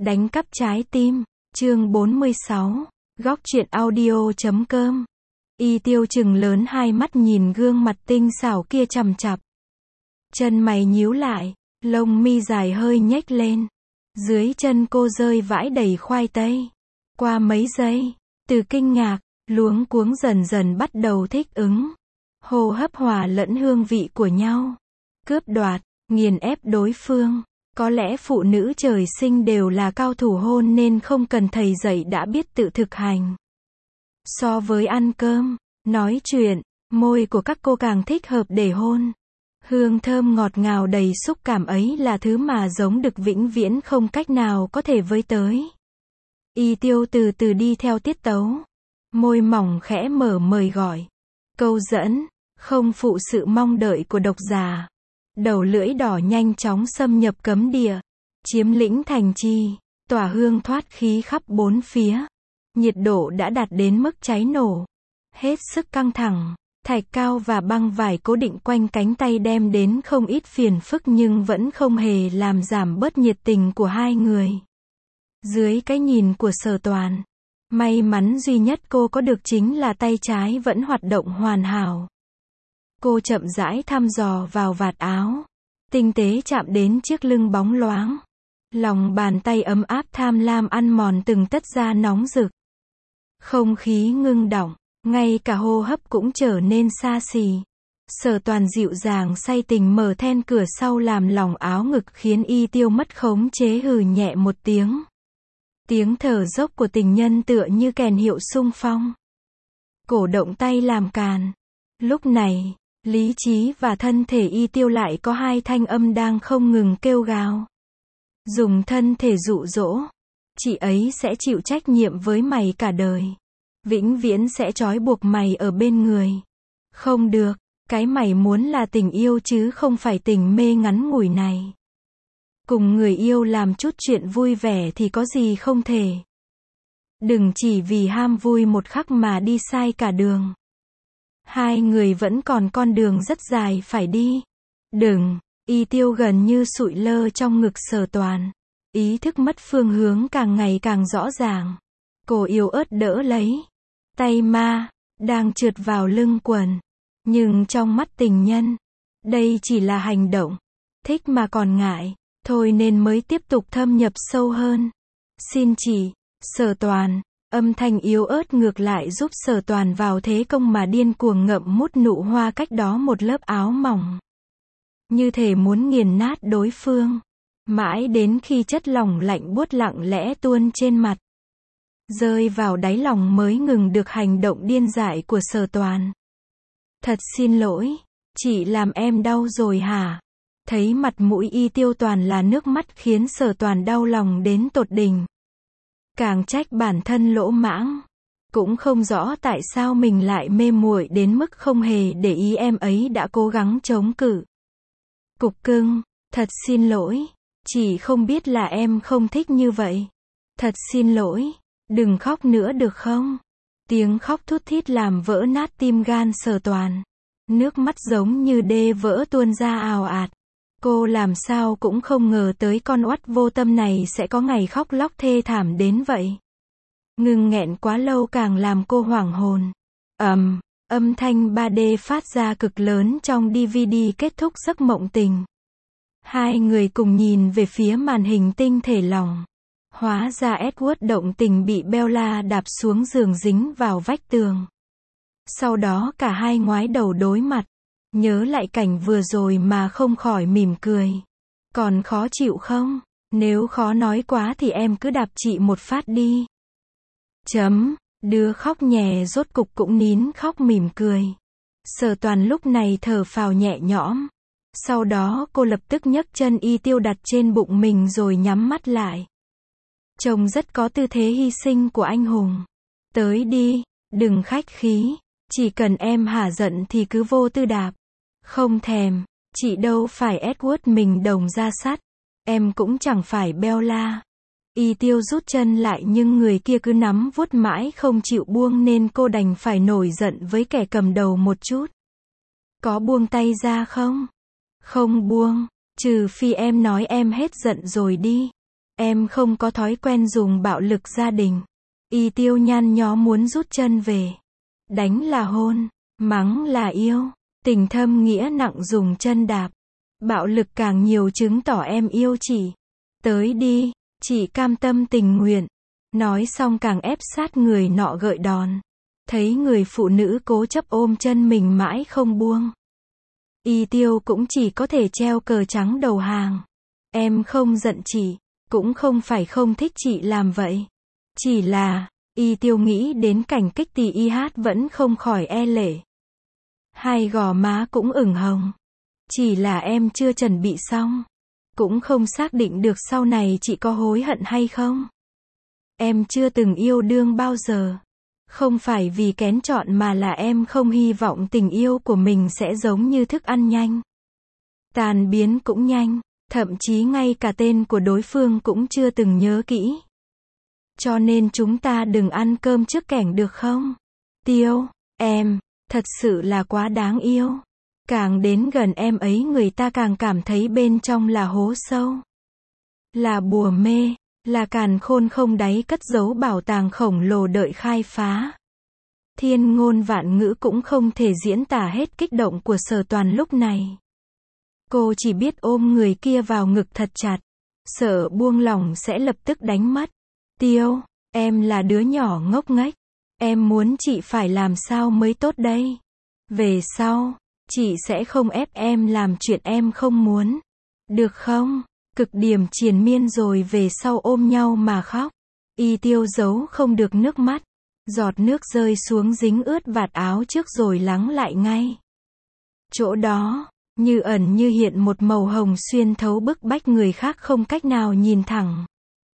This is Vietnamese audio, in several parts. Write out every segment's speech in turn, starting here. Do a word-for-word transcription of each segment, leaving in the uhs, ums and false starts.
Đánh cắp trái tim, chương bốn mươi sáu, góc truyện audio chấm com. Y Tiêu trừng lớn hai mắt nhìn gương mặt tinh xảo kia chằm chặp. Chân mày nhíu lại, lông mi dài hơi nhếch lên. Dưới chân cô rơi vãi đầy khoai tây. Qua mấy giây, từ kinh ngạc, luống cuống dần dần bắt đầu thích ứng. Hô hấp hòa lẫn hương vị của nhau. Cướp đoạt, nghiền ép đối phương. Có lẽ phụ nữ trời sinh đều là cao thủ hôn nên không cần thầy dạy đã biết tự thực hành. So với ăn cơm, nói chuyện, môi của các cô càng thích hợp để hôn. Hương thơm ngọt ngào đầy xúc cảm ấy là thứ mà giống đực vĩnh viễn không cách nào có thể với tới. Y Tiêu từ từ đi theo tiết tấu. Môi mỏng khẽ mở mời gọi. Câu dẫn, không phụ sự mong đợi của độc giả. Đầu lưỡi đỏ nhanh chóng xâm nhập cấm địa. Chiếm lĩnh thành trì. Tỏa hương thoát khí khắp bốn phía. Nhiệt độ đã đạt đến mức cháy nổ. Hết sức căng thẳng. Thạch cao và băng vải cố định quanh cánh tay đem đến không ít phiền phức nhưng vẫn không hề làm giảm bớt nhiệt tình của hai người. Dưới cái nhìn của Sở Toàn, may mắn duy nhất cô có được chính là tay trái vẫn hoạt động hoàn hảo. Cô chậm rãi thăm dò vào vạt áo, tinh tế chạm đến chiếc lưng bóng loáng. Lòng bàn tay ấm áp tham lam ăn mòn từng tấc da nóng rực. Không khí ngưng đọng, ngay cả hô hấp cũng trở nên xa xỉ. Sở Toàn dịu dàng say tình mở then cửa sau làm lỏng áo ngực khiến Y Tiêu mất khống chế hừ nhẹ một tiếng. Tiếng thở dốc của tình nhân tựa như kèn hiệu xung phong. Cổ động tay làm càn. Lúc này, lý trí và thân thể Y Tiêu lại có hai thanh âm đang không ngừng kêu gào. Dùng thân thể dụ dỗ. Chị ấy sẽ chịu trách nhiệm với mày cả đời. Vĩnh viễn sẽ trói buộc mày ở bên người. Không được, cái mày muốn là tình yêu chứ không phải tình mê ngắn ngủi này. Cùng người yêu làm chút chuyện vui vẻ thì có gì không thể. Đừng chỉ vì ham vui một khắc mà đi sai cả đường. Hai người vẫn còn con đường rất dài phải đi. Đừng, Y Tiêu gần như sụi lơ trong ngực Sở Toàn. Ý thức mất phương hướng càng ngày càng rõ ràng. Cô yếu ớt đỡ lấy. Tay ma, đang trượt vào lưng quần. Nhưng trong mắt tình nhân, đây chỉ là hành động. Thích mà còn ngại, thôi nên mới tiếp tục thâm nhập sâu hơn. Xin chị, Sở Toàn, âm thanh yếu ớt ngược lại giúp Sở Toàn vào thế công mà điên cuồng ngậm mút nụ hoa cách đó một lớp áo mỏng. Như thể muốn nghiền nát đối phương. Mãi đến khi chất lỏng lạnh buốt lặng lẽ tuôn trên mặt. Rơi vào đáy lòng mới ngừng được hành động điên dại của Sở Toàn. Thật xin lỗi, chị làm em đau rồi hả? Thấy mặt mũi Y Tiêu toàn là nước mắt khiến Sở Toàn đau lòng đến tột đỉnh. Càng trách bản thân lỗ mãng. Cũng không rõ tại sao mình lại mê muội đến mức không hề để ý em ấy đã cố gắng chống cự. Cục cưng, thật xin lỗi, chị không biết là em không thích như vậy. Thật xin lỗi. Đừng khóc nữa được không? Tiếng khóc thút thít làm vỡ nát tim gan Sở Toàn. Nước mắt giống như đê vỡ tuôn ra ào ạt. Cô làm sao cũng không ngờ tới con oắt vô tâm này sẽ có ngày khóc lóc thê thảm đến vậy. Ngừng nghẹn quá lâu càng làm cô hoảng hồn. Ầm, âm thanh ba D phát ra cực lớn trong đê vê đê kết thúc giấc mộng tình. Hai người cùng nhìn về phía màn hình tinh thể lỏng. Hóa ra Edward động tình bị Bella đạp xuống giường dính vào vách tường. Sau đó cả hai ngoái đầu đối mặt. Nhớ lại cảnh vừa rồi mà không khỏi mỉm cười. Còn khó chịu không? Nếu khó nói quá thì em cứ đạp chị một phát đi. Chấm, đứa khóc nhè rốt cục cũng nín khóc mỉm cười. Sở Toàn lúc này thở phào nhẹ nhõm. Sau đó cô lập tức nhấc chân Y Tiêu đặt trên bụng mình rồi nhắm mắt lại. Trông rất có tư thế hy sinh của anh hùng. Tới đi, đừng khách khí. Chỉ cần em hả giận thì cứ vô tư đạp. Không thèm, chị đâu phải Edward mình đồng ra sắt. Em cũng chẳng phải Bella. Y Tiêu rút chân lại nhưng người kia cứ nắm vuốt mãi không chịu buông nên cô đành phải nổi giận với kẻ cầm đầu một chút. Có buông tay ra không? Không buông, trừ phi em nói em hết giận rồi đi. Em không có thói quen dùng bạo lực gia đình. Y Tiêu nhăn nhó muốn rút chân về. Đánh là hôn, mắng là yêu, tình thâm nghĩa nặng dùng chân đạp. Bạo lực càng nhiều chứng tỏ em yêu chị. Tới đi, chị cam tâm tình nguyện. Nói xong càng ép sát người nọ gợi đòn. Thấy người phụ nữ cố chấp ôm chân mình mãi không buông. Y Tiêu cũng chỉ có thể treo cờ trắng đầu hàng. Em không giận chị, cũng không phải không thích chị làm vậy. Chỉ là, Y Tiêu nghĩ đến cảnh kích tì y hát vẫn không khỏi e lệ. Hai gò má cũng ửng hồng. Chỉ là em chưa chuẩn bị xong. Cũng không xác định được sau này chị có hối hận hay không. Em chưa từng yêu đương bao giờ. Không phải vì kén chọn mà là em không hy vọng tình yêu của mình sẽ giống như thức ăn nhanh. Tàn biến cũng nhanh, thậm chí ngay cả tên của đối phương cũng chưa từng nhớ kỹ. Cho nên chúng ta đừng ăn cơm trước kẻng được không? Tiêu, em, thật sự là quá đáng yêu. Càng đến gần em ấy người ta càng cảm thấy bên trong là hố sâu. Là bùa mê, là càn khôn không đáy cất giấu bảo tàng khổng lồ đợi khai phá. Thiên ngôn vạn ngữ cũng không thể diễn tả hết kích động của Sở Toàn lúc này. Cô chỉ biết ôm người kia vào ngực thật chặt. Sợ buông lỏng sẽ lập tức đánh mất. Tiêu, em là đứa nhỏ ngốc nghếch. Em muốn chị phải làm sao mới tốt đây? Về sau, chị sẽ không ép em làm chuyện em không muốn. Được không? Cực điểm triền miên rồi về sau ôm nhau mà khóc. Y Tiêu giấu không được nước mắt. Giọt nước rơi xuống dính ướt vạt áo trước rồi lắng lại ngay. Chỗ đó, như ẩn như hiện một màu hồng xuyên thấu bức bách người khác không cách nào nhìn thẳng.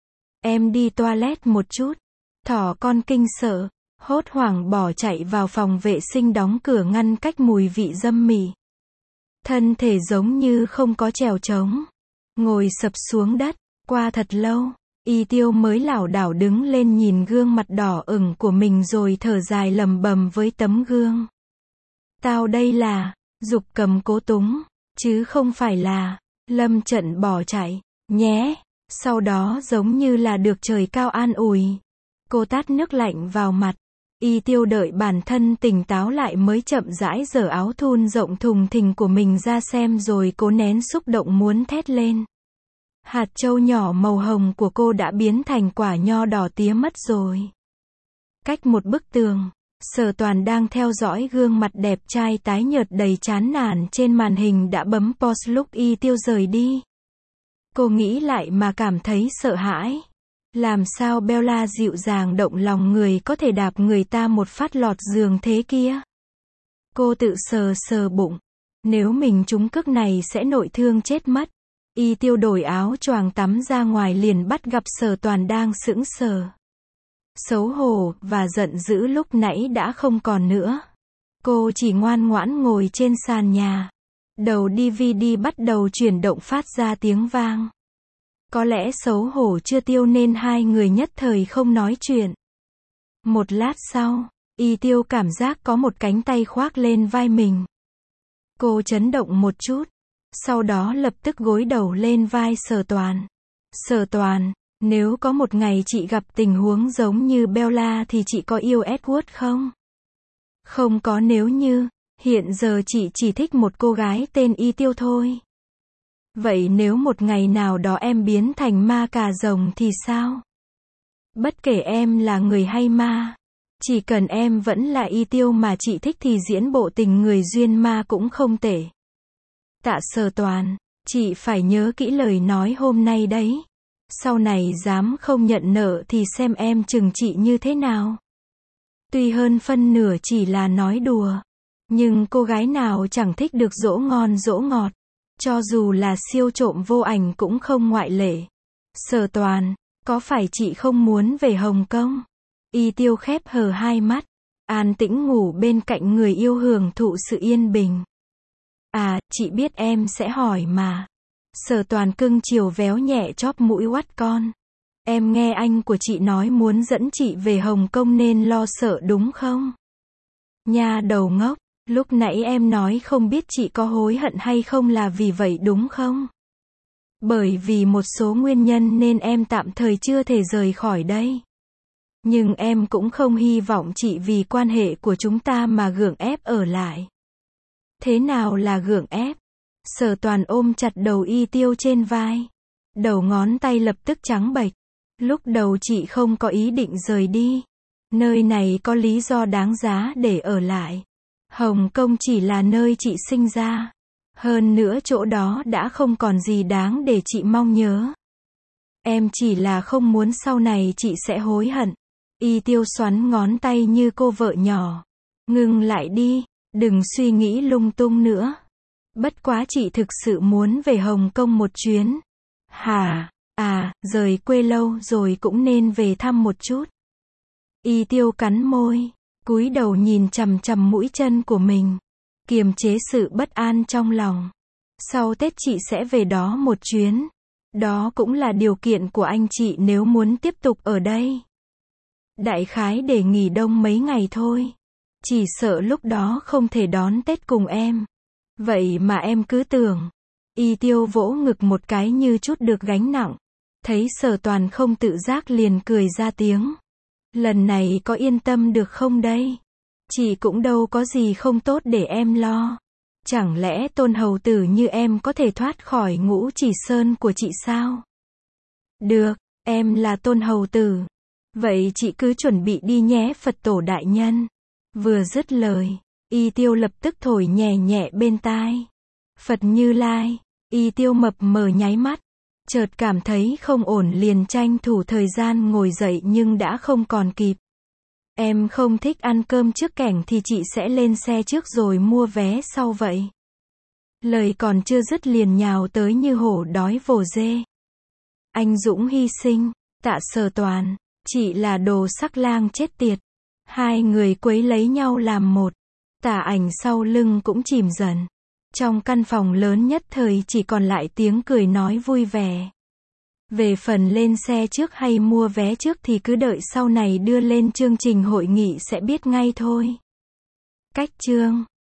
Em đi toilet một chút. Thỏ con kinh sợ, hốt hoảng bỏ chạy vào phòng vệ sinh đóng cửa ngăn cách mùi vị dâm mị. Thân thể giống như không có chèo trống. Ngồi sập xuống đất, qua thật lâu, Y Tiêu mới lảo đảo đứng lên nhìn gương mặt đỏ ửng của mình rồi thở dài lầm bầm với tấm gương. Tao đây là, Dục Cầm cố túng, chứ không phải là, lâm trận bỏ chạy, nhé. Sau đó giống như là được trời cao an ủi. Cô tát nước lạnh vào mặt. Y Tiêu đợi bản thân tỉnh táo lại mới chậm rãi giở áo thun rộng thùng thình của mình ra xem rồi cố nén xúc động muốn thét lên. Hạt châu nhỏ màu hồng của cô đã biến thành quả nho đỏ tía mất rồi. Cách một bức tường, Sở Toàn đang theo dõi gương mặt đẹp trai tái nhợt đầy chán nản trên màn hình đã bấm pause lúc Y Tiêu rời đi. Cô nghĩ lại mà cảm thấy sợ hãi. Làm sao Bella dịu dàng động lòng người có thể đạp người ta một phát lọt giường thế kia? Cô tự sờ sờ bụng. Nếu mình trúng cước này sẽ nội thương chết mất. Y Tiêu đổi áo choàng tắm ra ngoài liền bắt gặp Sở Toàn đang sững sờ. Xấu hổ và giận dữ lúc nãy đã không còn nữa. Cô chỉ ngoan ngoãn ngồi trên sàn nhà. Đầu đê vê đê bắt đầu chuyển động phát ra tiếng vang. Có lẽ xấu hổ chưa tiêu nên hai người nhất thời không nói chuyện. Một lát sau, Y Tiêu cảm giác có một cánh tay khoác lên vai mình. Cô chấn động một chút. Sau đó lập tức gối đầu lên vai Sở Toàn. Sở Toàn, nếu có một ngày chị gặp tình huống giống như Bella thì chị có yêu Edward không? Không có nếu như, hiện giờ chị chỉ thích một cô gái tên Y Tiêu thôi. Vậy nếu một ngày nào đó em biến thành ma cà rồng thì sao? Bất kể em là người hay ma, chỉ cần em vẫn là Y Tiêu mà chị thích thì diễn bộ tình người duyên ma cũng không tệ. Tạ Sở Toàn, chị phải nhớ kỹ lời nói hôm nay đấy. Sau này dám không nhận nợ thì xem em trừng trị như thế nào. Tuy hơn phân nửa chỉ là nói đùa, nhưng cô gái nào chẳng thích được dỗ ngon dỗ ngọt. Cho dù là siêu trộm vô ảnh cũng không ngoại lệ. Sở Toàn, có phải chị không muốn về Hồng Kông? Y Tiêu khép hờ hai mắt, an tĩnh ngủ bên cạnh người yêu hưởng thụ sự yên bình. À, chị biết em sẽ hỏi mà. Sở Toàn cưng chiều véo nhẹ chóp mũi oắt con. Em nghe anh của chị nói muốn dẫn chị về Hồng Kông nên lo sợ đúng không? Nha đầu ngốc, lúc nãy em nói không biết chị có hối hận hay không là vì vậy đúng không? Bởi vì một số nguyên nhân nên em tạm thời chưa thể rời khỏi đây. Nhưng em cũng không hy vọng chị vì quan hệ của chúng ta mà gượng ép ở lại. Thế nào là gượng ép? Sở Toàn ôm chặt đầu Y Tiêu trên vai. Đầu ngón tay lập tức trắng bệch. Lúc đầu chị không có ý định rời đi. Nơi này có lý do đáng giá để ở lại. Hồng Kông chỉ là nơi chị sinh ra. Hơn nữa chỗ đó đã không còn gì đáng để chị mong nhớ. Em chỉ là không muốn sau này chị sẽ hối hận. Y Tiêu xoắn ngón tay như cô vợ nhỏ. Ngừng lại đi, đừng suy nghĩ lung tung nữa. Bất quá chị thực sự muốn về Hồng Kông một chuyến. Hả? À, rời quê lâu rồi cũng nên về thăm một chút. Y Tiêu cắn môi, cúi đầu nhìn chằm chằm mũi chân của mình, kiềm chế sự bất an trong lòng. Sau Tết chị sẽ về đó một chuyến. Đó cũng là điều kiện của anh chị nếu muốn tiếp tục ở đây. Đại khái để nghỉ đông mấy ngày thôi. Chỉ sợ lúc đó không thể đón Tết cùng em. Vậy mà em cứ tưởng. Y Tiêu vỗ ngực một cái như chút được gánh nặng. Thấy Sở Toàn không tự giác liền cười ra tiếng. Lần này có yên tâm được không đây? Chị cũng đâu có gì không tốt để em lo. Chẳng lẽ Tôn hầu tử như em có thể thoát khỏi ngũ chỉ sơn của chị sao? Được, em là Tôn hầu tử. Vậy chị cứ chuẩn bị đi nhé Phật tổ đại nhân. Vừa dứt lời, Y Tiêu lập tức thổi nhẹ nhẹ bên tai. Phật Như Lai. Y Tiêu mập mờ nháy mắt. Chợt cảm thấy không ổn liền tranh thủ thời gian ngồi dậy nhưng đã không còn kịp. Em không thích ăn cơm trước kẻng thì chị sẽ lên xe trước rồi mua vé sau vậy. Lời còn chưa dứt liền nhào tới như hổ đói vồ dê. Anh dũng hy sinh, Tạ Sở Toàn, chị là đồ sắc lang chết tiệt. Hai người quấy lấy nhau làm một. Tả Ảnh sau lưng cũng chìm dần. Trong căn phòng lớn nhất thời chỉ còn lại tiếng cười nói vui vẻ. Về phần lên xe trước hay mua vé trước thì cứ đợi sau này đưa lên chương trình hội nghị sẽ biết ngay thôi. Cách chương